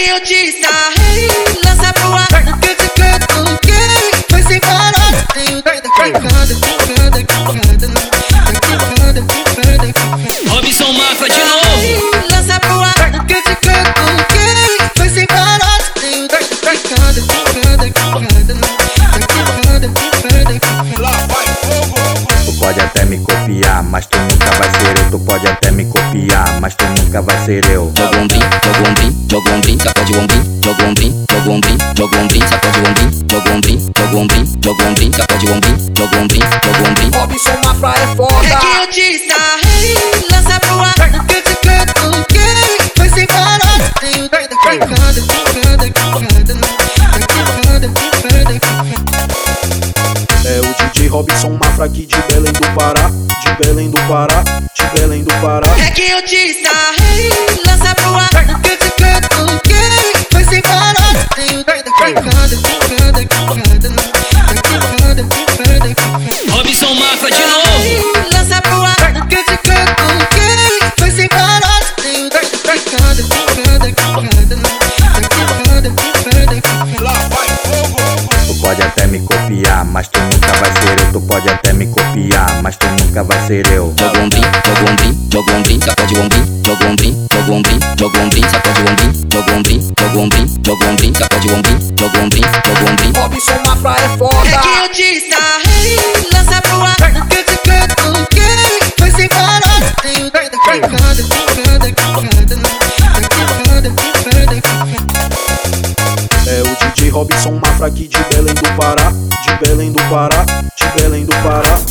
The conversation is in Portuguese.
que eu te sarrei, lança pro ar. No que eu te catuquei, foi sem parar. Tenho doida quicada, quicada, quicada, quicada, quicada, quicada. Robson Mafra de novo. Lança pro ar. No que eu te catuquei, foi sem parar. Tenho doida quicada, quicada, quicada, quicada, quicada, quicada. Lá vai fogo. Tu pode até me copiar, mas tu nunca vai ser eu. Tu pode até me copiar, mas tu nunca vai ser eu. Joga o ombrim, joga o ombrim, joga o ombrim, sacode o ombrim, joga o ombrim, joga o ombrim, joga o ombrim, sacode o ombrim, joga o ombrim, joga o ombrim, joga o ombrim, sacode o ombrim, joga o ombrim, joga o ombrim. Robson Mafra é foda. É que eu te sarrei, lança pro ar. No que eu te catuquei, foi sem parar. Tenho doida quicada, quicada, quicada, quicada, quicada, quicada. É o DJ Robson Mafra aqui de Belém do Pará, de Belém do Pará, de Belém do Pará. É que eu te sarrei, lança pro ar. No que eu te catuquei, foi sem parar. Tenho doida quicada, quicada, quicada, quicada, quicada, quicada. Robson Mafra de novo. Lança pro ar. No que eu te catuquei, foi sem parar. Tenho doida quicada, quicada, quicada, quicada, quicada, quicada. Lá vai fogo. Tu pode até me copiar, mas tu nunca vai ser eu. Tu pode até me copiar, mas tu nunca vai ser eu. Joga o ombrim, joga o ombrim, joga o ombrim, sacode o ombrim, joga o ombrim, joga o ombrim, joga o ombrim, sacode o ombrim, joga o ombrim, joga o ombrim, joga o ombrim, sacode o ombrim, joga o ombrim, joga o ombrim. Robson Mafra é É foda. que eu te sarrei, lança pro ar. No que eu te catuquei, foi sem parar. Tenho doida quicada, quicada, quicada, quicada, quicada, quicada. É o DJ Robson Mafra aqui de Belém do Pará, de Belém do Pará, de Belém do Pará.